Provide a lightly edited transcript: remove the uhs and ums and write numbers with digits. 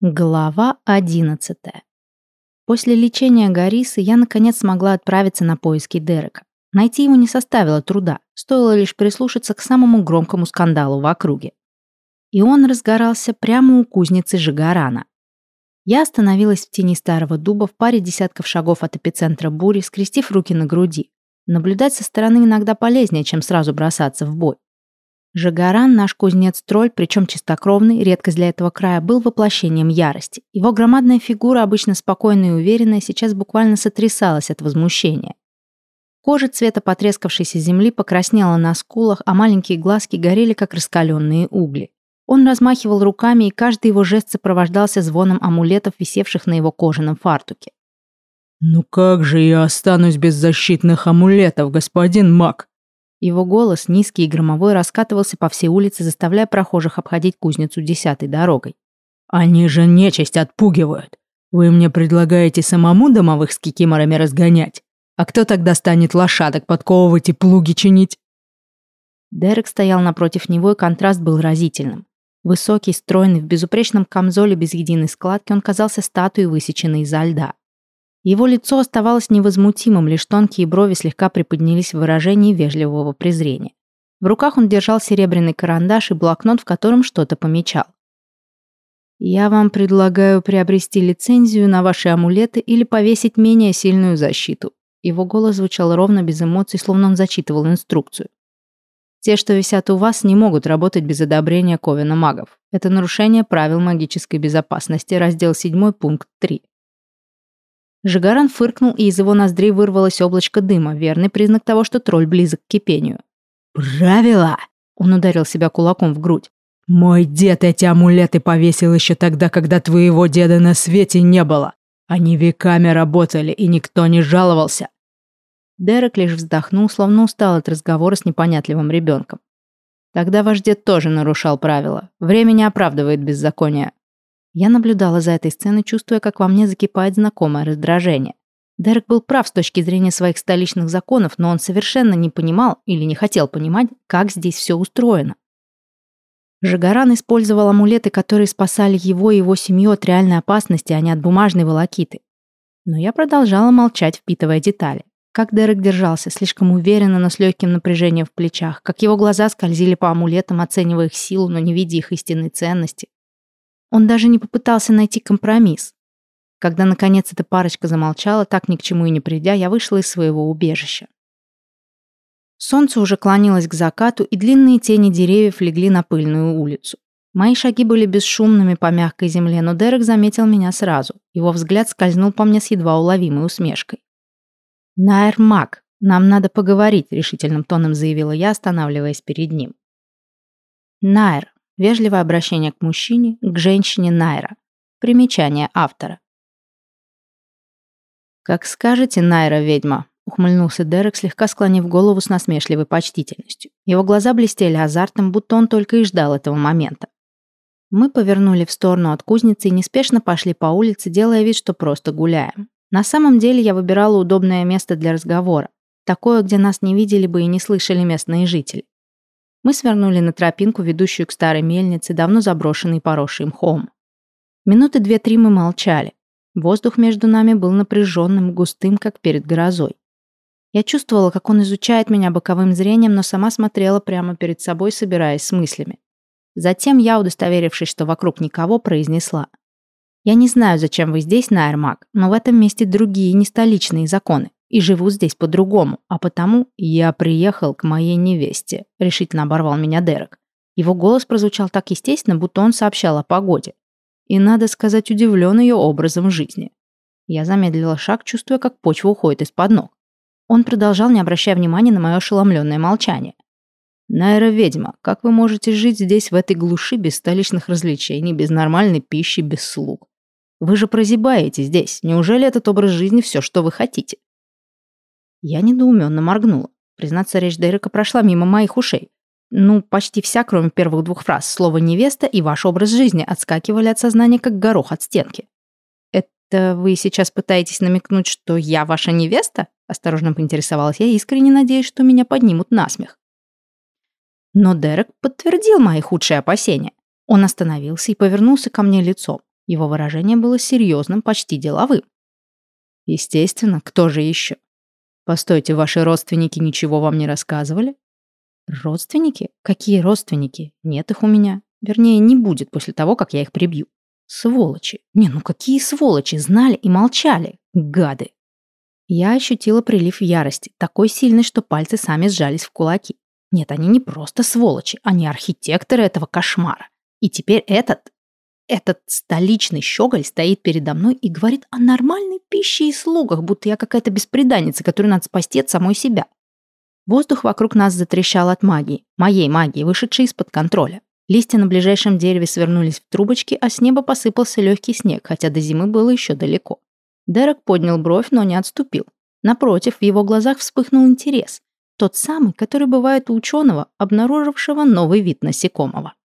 Глава 11. После лечения Гарисы я наконец смогла отправиться на поиски Дерека. Найти его не составило труда, стоило лишь прислушаться к самому громкому скандалу в округе. И он разгорался прямо у кузницы Жигарана. Я остановилась в тени старого дуба в паре десятков шагов от эпицентра бури, скрестив руки на груди. Наблюдать со стороны иногда полезнее, чем сразу бросаться в бой. Жигаран, наш кузнец-тролль, причем чистокровный, редкость для этого края, был воплощением ярости. Его громадная фигура, обычно спокойная и уверенная, сейчас буквально сотрясалась от возмущения. Кожа цвета потрескавшейся земли покраснела на скулах, а маленькие глазки горели, как раскаленные угли. Он размахивал руками, и каждый его жест сопровождался звоном амулетов, висевших на его кожаном фартуке. «Ну как же я останусь без защитных амулетов, господин маг?» Его голос, низкий и громовой, раскатывался по всей улице, заставляя прохожих обходить кузницу 10-й дорогой. «Они же нечисть отпугивают. Вы мне предлагаете самому домовых с кикиморами разгонять? А кто тогда станет лошадок подковывать и плуги чинить?» Дерек стоял напротив него, и контраст был разительным. Высокий, стройный, в безупречном камзоле без единой складки, он казался статуей, высеченной изо льда. Его лицо оставалось невозмутимым, лишь тонкие брови слегка приподнялись в выражении вежливого презрения. В руках он держал серебряный карандаш и блокнот, в котором что-то помечал. «Я вам предлагаю приобрести лицензию на ваши амулеты или повесить менее сильную защиту». Его голос звучал ровно, без эмоций, словно он зачитывал инструкцию. «Те, что висят у вас, не могут работать без одобрения Ковена магов. Это нарушение правил магической безопасности, раздел 7, пункт 3». Жигаран фыркнул, и из его ноздрей вырвалось облачко дыма, верный признак того, что тролль близок к кипению. «Правила!» — он ударил себя кулаком в грудь. «Мой дед эти амулеты повесил еще тогда, когда твоего деда на свете не было. Они веками работали, и никто не жаловался». Дерек лишь вздохнул, словно устал от разговора с непонятливым ребенком. «Тогда ваш дед тоже нарушал правила. Время не оправдывает беззакония». Я наблюдала за этой сценой, чувствуя, как во мне закипает знакомое раздражение. Дерек был прав с точки зрения своих столичных законов, но он совершенно не понимал или не хотел понимать, как здесь все устроено. Жигаран использовал амулеты, которые спасали его и его семью от реальной опасности, а не от бумажной волокиты. Но я продолжала молчать, впитывая детали. Как Дерек держался, слишком уверенно, но с легким напряжением в плечах, как его глаза скользили по амулетам, оценивая их силу, но не видя их истинной ценности. Он даже не попытался найти компромисс. Когда, наконец, эта парочка замолчала, так ни к чему и не придя, я вышла из своего убежища. Солнце уже клонилось к закату, и длинные тени деревьев легли на пыльную улицу. Мои шаги были бесшумными по мягкой земле, но Дерек заметил меня сразу. Его взгляд скользнул по мне с едва уловимой усмешкой. «Найр маг, нам надо поговорить», — решительным тоном заявила я, останавливаясь перед ним. Найр. Вежливое обращение к мужчине, к женщине Найра. Примечание автора. «Как скажете, Найра-ведьма», — ухмыльнулся Дерек, слегка склонив голову с насмешливой почтительностью. Его глаза блестели азартом, будто он только и ждал этого момента. Мы повернули в сторону от кузницы и неспешно пошли по улице, делая вид, что просто гуляем. На самом деле я выбирала удобное место для разговора, такое, где нас не видели бы и не слышали местные жители. Мы свернули на тропинку, ведущую к старой мельнице, давно заброшенной и поросшей мхом. Минуты 2-3 мы молчали. Воздух между нами был напряженным, густым, как перед грозой. Я чувствовала, как он изучает меня боковым зрением, но сама смотрела прямо перед собой, собираясь с мыслями. Затем я, удостоверившись, что вокруг никого, произнесла. «Я не знаю, зачем вы здесь, Найр маг, но в этом месте другие, не столичные законы. И живут здесь по-другому, а потому я приехал к моей невесте», — решительно оборвал меня Дерек. Его голос прозвучал так естественно, будто он сообщал о погоде. И, надо сказать, удивлен ее образом жизни. Я замедлила шаг, чувствуя, как почва уходит из-под ног. Он продолжал, не обращая внимания на мое ошеломленное молчание. «Найра-ведьма, как вы можете жить здесь, в этой глуши, без столичных развлечений, без нормальной пищи, без слуг? Вы же прозябаете здесь. Неужели этот образ жизни все, что вы хотите?» Я недоуменно моргнула. Признаться, речь Дерека прошла мимо моих ушей. Почти вся, кроме первых 2 фраз. Слово «невеста» и «ваш образ жизни» отскакивали от сознания, как горох от стенки. «Это вы сейчас пытаетесь намекнуть, что я ваша невеста?» Осторожно поинтересовалась я, искренне надеясь, что меня поднимут на смех. Но Дерек подтвердил мои худшие опасения. Он остановился и повернулся ко мне лицом. Его выражение было серьезным, почти деловым. Естественно, кто же еще? Постойте, ваши родственники ничего вам не рассказывали? Родственники? Какие родственники? Нет их у меня. Вернее, не будет после того, как я их прибью. Сволочи. Не, ну какие сволочи? Знали и молчали. Гады. Я ощутила прилив ярости, такой сильный, что пальцы сами сжались в кулаки. Нет, они не просто сволочи, они архитекторы этого кошмара. И теперь этот столичный щеголь стоит передо мной и говорит о нормальной пище и слугах, будто я какая-то бесприданница, которую надо спасти от самой себя. Воздух вокруг нас затрещал от магии, моей магии, вышедшей из-под контроля. Листья на ближайшем дереве свернулись в трубочки, а с неба посыпался легкий снег, хотя до зимы было еще далеко. Дерек поднял бровь, но не отступил. Напротив, в его глазах вспыхнул интерес. Тот самый, который бывает у ученого, обнаружившего новый вид насекомого.